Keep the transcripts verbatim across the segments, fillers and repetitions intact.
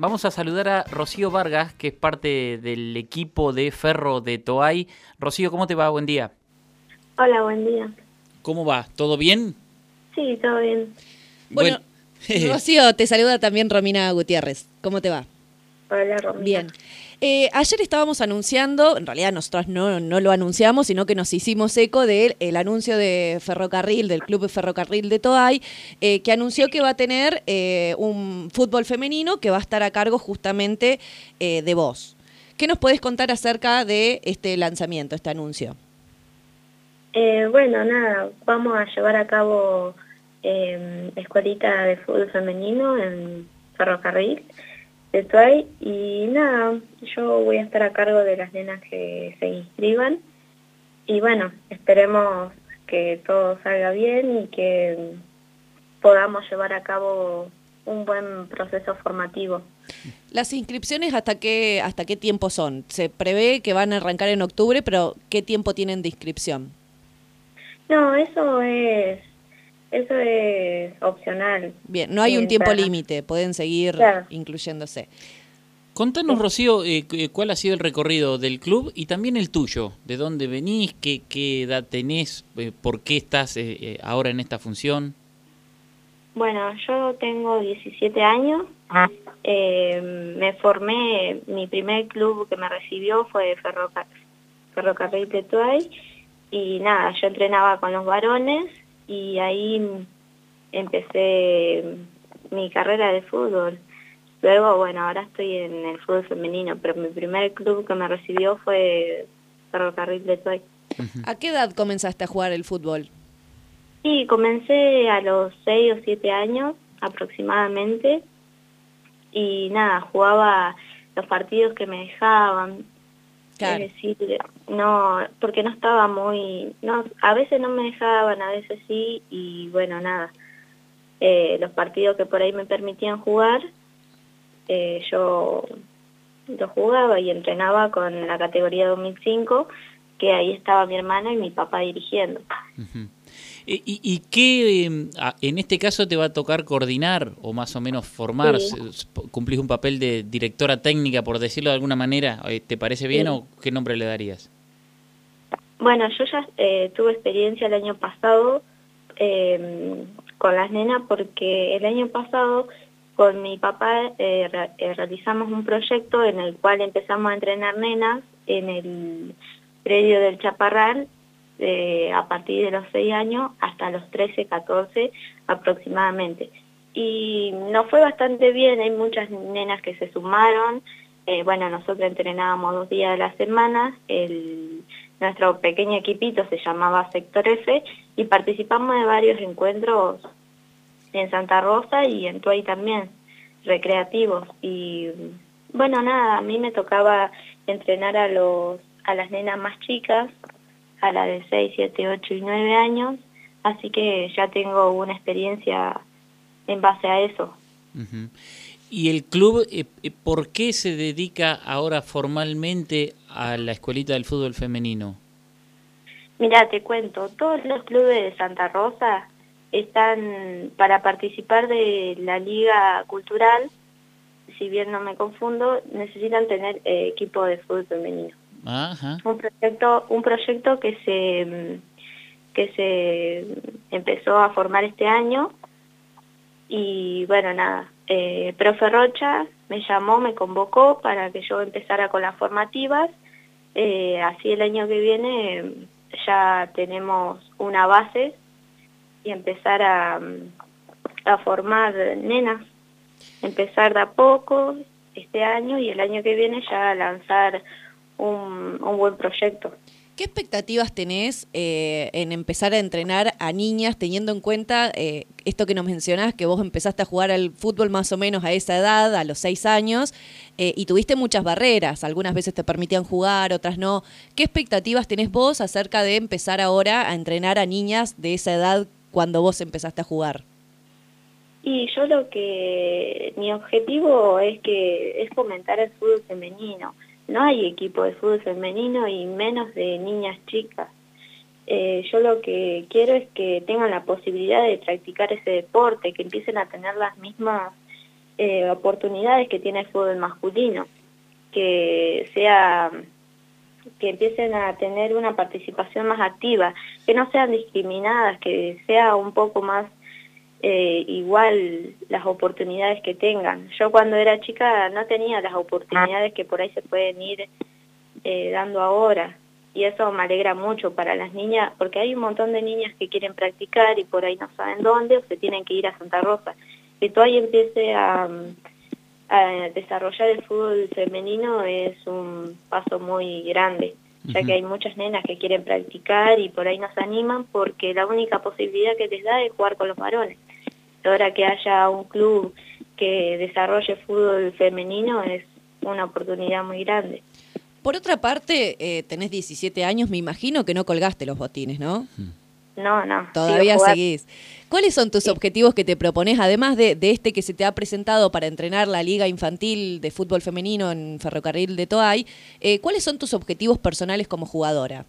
Vamos a saludar a Rocío Vargas, que es parte del equipo de Ferro de Toay. Rocío, ¿cómo te va? Buen día. Hola, buen día. ¿Cómo va? ¿Todo bien? Sí, todo bien. Bueno, bueno Rocío, te saluda también Romina Gutiérrez. ¿Cómo te va? Hola, Romina. Bien. Eh, ayer estábamos anunciando, en realidad nosotros no, no lo anunciamos, sino que nos hicimos eco del el anuncio de Ferrocarril, del Club Ferrocarril de Toay, eh, que anunció que va a tener eh, un fútbol femenino que va a estar a cargo justamente eh, de vos. ¿Qué nos podés contar acerca de este lanzamiento, este anuncio? Eh, bueno, nada, vamos a llevar a cabo eh, escuelita de fútbol femenino en Ferrocarril de Toay y nada, yo voy a estar a cargo de las nenas que se inscriban y bueno, esperemos que todo salga bien y que podamos llevar a cabo un buen proceso formativo. ¿Las inscripciones hasta qué, hasta qué tiempo son? Se prevé que van a arrancar en octubre, pero ¿qué tiempo tienen de inscripción? No, eso es eso es opcional. Bien, no hay un tiempo límite, pueden seguir claro. incluyéndose. Contanos, Rocío, eh, cuál ha sido el recorrido del club y también el tuyo. ¿De dónde venís? ¿Qué, qué edad tenés? Eh, ¿Por qué estás eh, eh, ahora en esta función? Bueno, yo tengo diecisiete años. Ah. Eh, me formé, mi primer club que me recibió fue Ferrocar Ferrocarril de Toay. Y nada, yo entrenaba con los varones y ahí empecé mi carrera de fútbol. Luego, bueno, ahora estoy en el fútbol femenino, pero mi primer club que me recibió fue Ferrocarril de Toay. ¿A qué edad comenzaste a jugar el fútbol? Sí, comencé a los seis o siete años aproximadamente y nada, jugaba los partidos que me dejaban. Claro. Es decir, no, porque no estaba muy, no, a veces no me dejaban, a veces sí, y bueno, nada, eh, los partidos que por ahí me permitían jugar, eh, yo los jugaba y entrenaba con la categoría dos mil cinco, que ahí estaba mi hermana y mi papá dirigiendo. Uh-huh. ¿Y, y qué en este caso te va a tocar coordinar o más o menos formar? Sí. ¿Cumplís un papel de directora técnica, por decirlo de alguna manera? ¿Te parece bien sí. o qué nombre le darías? Bueno, yo ya eh, tuve experiencia el año pasado eh, con las nenas porque el año pasado con mi papá eh, re eh, realizamos un proyecto en el cual empezamos a entrenar nenas en el predio del Chaparral. Eh, a partir de los seis años hasta los trece, catorce aproximadamente. Y nos fue bastante bien, hay muchas nenas que se sumaron, eh, bueno, nosotros entrenábamos dos días de la semana, el, nuestro pequeño equipito se llamaba Sector F y participamos de varios encuentros en Santa Rosa y en Toay también, recreativos. Y bueno, nada, a mí me tocaba entrenar a, los, a las nenas más chicas, a la de seis, siete, ocho y nueve años, así que ya tengo una experiencia en base a eso. Uh-huh. ¿Y el club, eh, por qué se dedica ahora formalmente a la escuelita del fútbol femenino? Mira, te cuento, todos los clubes de Santa Rosa están para participar de la liga cultural, si bien no me confundo, necesitan tener eh, equipo de fútbol femenino. Ajá. Un proyecto, un proyecto que se que se empezó a formar este año y bueno nada, eh, profe Rocha me llamó, me convocó para que yo empezara con las formativas, eh, así el año que viene ya tenemos una base y empezar a, a formar nenas, empezar de a poco este año y el año que viene ya lanzar Un, un buen proyecto. ¿Qué expectativas tenés eh, en empezar a entrenar a niñas, teniendo en cuenta eh, esto que nos mencionás, que vos empezaste a jugar al fútbol más o menos a esa edad, a los seis años, eh, y tuviste muchas barreras, algunas veces te permitían jugar, otras no? ¿Qué expectativas tenés vos acerca de empezar ahora a entrenar a niñas de esa edad cuando vos empezaste a jugar? Y yo lo que, mi objetivo es que es fomentar el fútbol femenino. No hay equipo de fútbol femenino y menos de niñas chicas. Eh, yo lo que quiero es que tengan la posibilidad de practicar ese deporte, que empiecen a tener las mismas eh, oportunidades que tiene el fútbol masculino, que sea que empiecen a tener una participación más activa, que no sean discriminadas, que sea un poco más eh, igual las oportunidades que tengan. Yo cuando era chica no tenía las oportunidades que por ahí se pueden ir eh, dando ahora, y eso me alegra mucho para las niñas, porque hay un montón de niñas que quieren practicar y por ahí no saben dónde, o se tienen que ir a Santa Rosa. Que tú ahí empiece a, a desarrollar el fútbol femenino es un paso muy grande, ya uh-huh. que hay muchas nenas que quieren practicar y por ahí no se animan porque la única posibilidad que les da es jugar con los varones. Ahora que haya un club que desarrolle fútbol femenino es una oportunidad muy grande. Por otra parte, eh, tenés diecisiete años, me imagino que no colgaste los botines, ¿no? No, no. Todavía seguís. ¿Cuáles son tus sí. objetivos que te propones, además de, de este que se te ha presentado para entrenar la Liga Infantil de Fútbol Femenino en Ferrocarril de Toay? Eh, ¿Cuáles son tus objetivos personales como jugadora?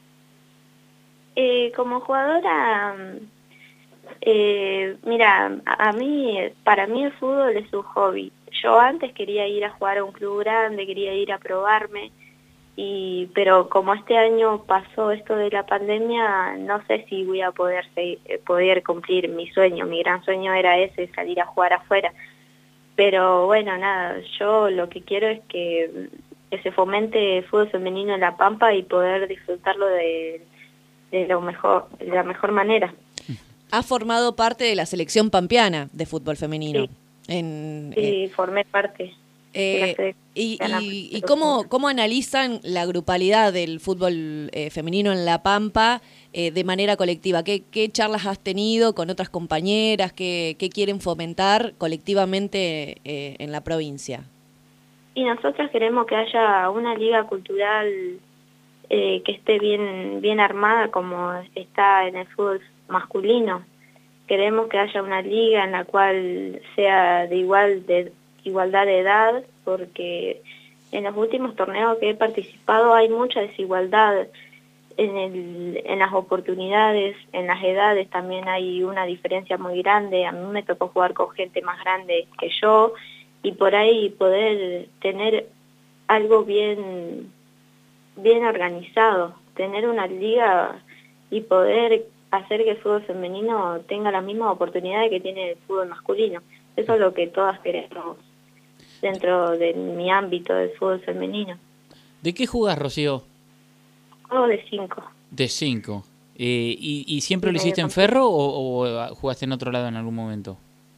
Eh, como jugadora, eh, mira, a, a mí, para mí el fútbol es un hobby. Yo antes quería ir a jugar a un club grande, quería ir a probarme, y pero como este año pasó esto de la pandemia, no sé si voy a poder seguir, poder cumplir mi sueño. Mi gran sueño era ese, salir a jugar afuera. Pero bueno, nada, yo lo que quiero es que, que se fomente el fútbol femenino en La Pampa y poder disfrutarlo de, de, lo mejor, de la mejor manera. ¿Has formado parte de la selección pampeana de fútbol femenino? Sí. En, sí, eh, formé parte. Eh, y y, y cómo, cómo analizan la grupalidad del fútbol eh, femenino en La Pampa eh, de manera colectiva. ¿Qué, ¿Qué charlas has tenido con otras compañeras? ¿Qué, qué quieren fomentar colectivamente eh, en la provincia? Y nosotros queremos que haya una liga cultural eh, que esté bien, bien armada como está en el fútbol masculino. Queremos que haya una liga en la cual sea de igual de igualdad de edad, porque en los últimos torneos que he participado hay mucha desigualdad en, el, en las oportunidades, en las edades también hay una diferencia muy grande. A mí me tocó jugar con gente más grande que yo y por ahí poder tener algo bien, bien organizado, tener una liga y poder hacer que el fútbol femenino tenga la misma oportunidad que tiene el fútbol masculino. Eso es lo que todas queremos dentro de mi ámbito del fútbol femenino. ¿De qué jugás, Rocío? Juego de cinco. De cinco. Eh, ¿y, ¿Y siempre sí, lo hiciste en Ferro o, o jugaste en otro lado en algún momento?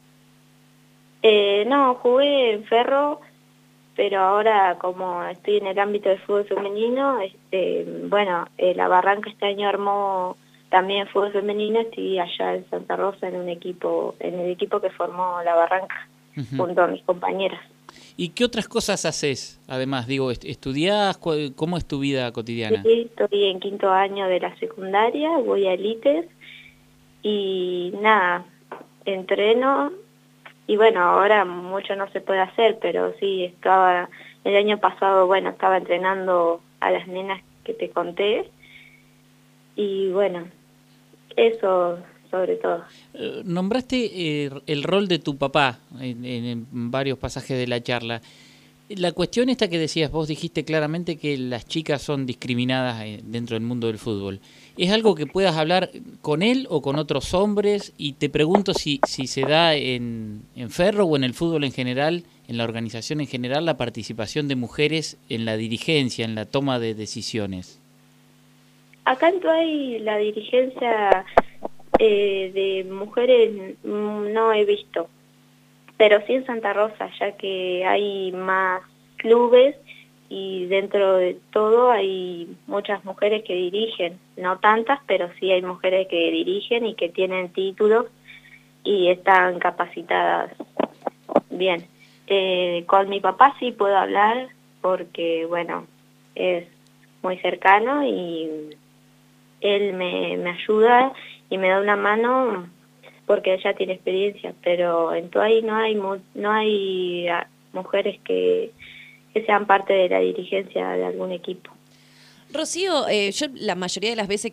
Eh, no, jugué en Ferro, pero ahora como estoy en el ámbito del fútbol femenino, este, bueno, eh, la Barranca este año armó también fútbol femenino, estoy allá en Santa Rosa en un equipo, en el equipo que formó la Barranca, uh-huh. junto a mis compañeras. ¿Y qué otras cosas haces? Además, digo, ¿estudiás? ¿Cómo es tu vida cotidiana? Sí, estoy en quinto año de la secundaria, voy a Elites y nada, entreno y bueno, ahora mucho no se puede hacer, pero sí, estaba el año pasado, bueno, estaba entrenando a las nenas que te conté y bueno, eso sobre todo. Eh, nombraste eh, el rol de tu papá en, en varios pasajes de la charla. La cuestión esta que decías, vos dijiste claramente que las chicas son discriminadas dentro del mundo del fútbol. ¿Es algo que puedas hablar con él o con otros hombres? Y te pregunto si, si se da en, en Ferro o en el fútbol en general, en la organización en general, la participación de mujeres en la dirigencia, en la toma de decisiones. Acá en Toay la dirigencia eh, de mujeres no he visto, pero sí en Santa Rosa, ya que hay más clubes y dentro de todo hay muchas mujeres que dirigen, no tantas, pero sí hay mujeres que dirigen y que tienen títulos y están capacitadas bien. Eh, con mi papá sí puedo hablar porque, bueno, es muy cercano y él me, me ayuda y me da una mano porque ella tiene experiencia, pero en Toay no hay no hay mujeres que, que sean parte de la dirigencia de algún equipo. Rocío, eh, yo la mayoría de las veces que he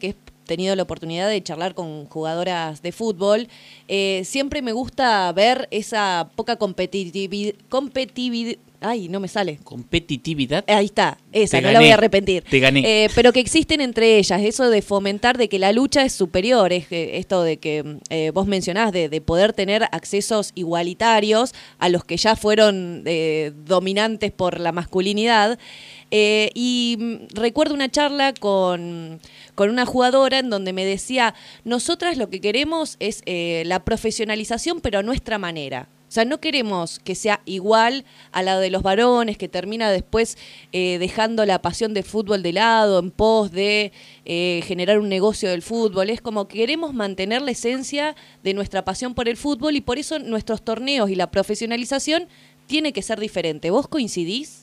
tenido la oportunidad de charlar con jugadoras de fútbol, eh, siempre me gusta ver esa poca competitividad, competitividad Ay, no me sale. Competitividad. Ahí está, esa, Te no gané, la voy a arrepentir. Te gané. Eh, pero que existen entre ellas, eso de fomentar de que la lucha es superior, es que esto de que eh, vos mencionás, de, de poder tener accesos igualitarios a los que ya fueron eh, dominantes por la masculinidad. Eh, y mm, recuerdo una charla con, con una jugadora en donde me decía, nosotras lo que queremos es eh, la profesionalización, pero a nuestra manera. O sea, no queremos que sea igual a la de los varones, que termina después eh, dejando la pasión del fútbol de lado en pos de eh, generar un negocio del fútbol. Es como que queremos mantener la esencia de nuestra pasión por el fútbol y por eso nuestros torneos y la profesionalización tiene que ser diferente. ¿Vos coincidís?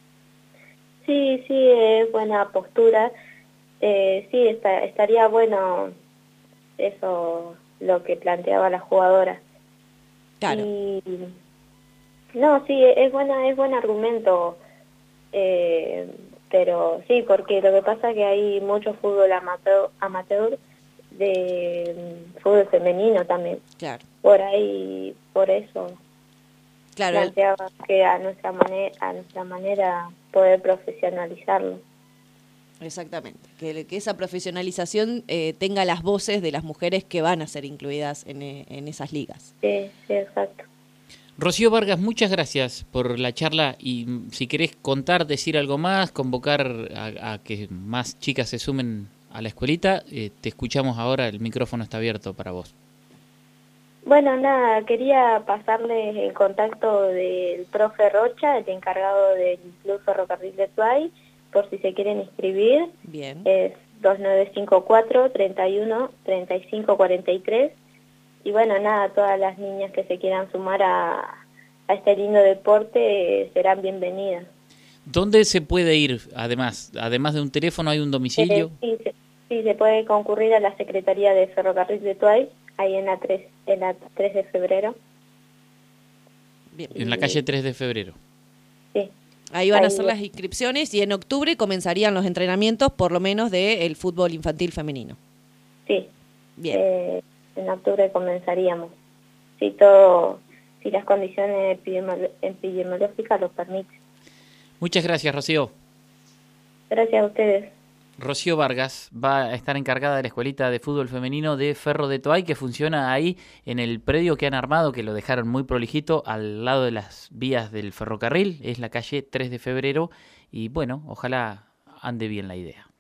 Sí, sí, es buena postura. Eh, sí, está, estaría bueno eso, lo que planteaba la jugadora. Claro. Y, no, sí, es buena, es buen argumento, eh, pero sí, porque lo que pasa es que hay mucho fútbol amateur, amateur de um, fútbol femenino también. Claro. Por ahí, por eso Claro. planteaba que a nuestra manera, a nuestra manera poder profesionalizarlo. Exactamente, que, que esa profesionalización eh, tenga las voces de las mujeres que van a ser incluidas en, eh, en esas ligas. Sí, sí, exacto. Rocío Vargas, muchas gracias por la charla y mm, si querés contar, decir algo más, convocar a, a que más chicas se sumen a la escuelita, eh, te escuchamos ahora, el micrófono está abierto para vos. Bueno, nada, quería pasarles el contacto del profe Rocha, el encargado del Club Ferrocarril de Tuay, por si se quieren inscribir. Bien. Es dos nueve cinco cuatro, treinta y uno, treinta y cinco cuarenta y tres. Y bueno, nada, todas las niñas que se quieran sumar a, a este lindo deporte eh, serán bienvenidas. ¿Dónde se puede ir, además? Además de un teléfono, ¿hay un domicilio? Eh, sí, se, sí, se puede concurrir a la Secretaría de Ferrocarril de Tuay, ahí en la tres, en la tres de febrero. Bien. En la calle tres de febrero. Sí. Ahí van a Ahí. hacer las inscripciones y en octubre comenzarían los entrenamientos, por lo menos, del fútbol infantil femenino. Sí. Bien. Eh, en octubre comenzaríamos. Si todo, si las condiciones epidemiolo- epidemiológicas lo permiten. Muchas gracias, Rocío. Gracias a ustedes. Rocío Vargas va a estar encargada de la escuelita de fútbol femenino de Ferro de Toay, que funciona ahí en el predio que han armado, que lo dejaron muy prolijito, al lado de las vías del ferrocarril. Es la calle tres de febrero y bueno, ojalá ande bien la idea.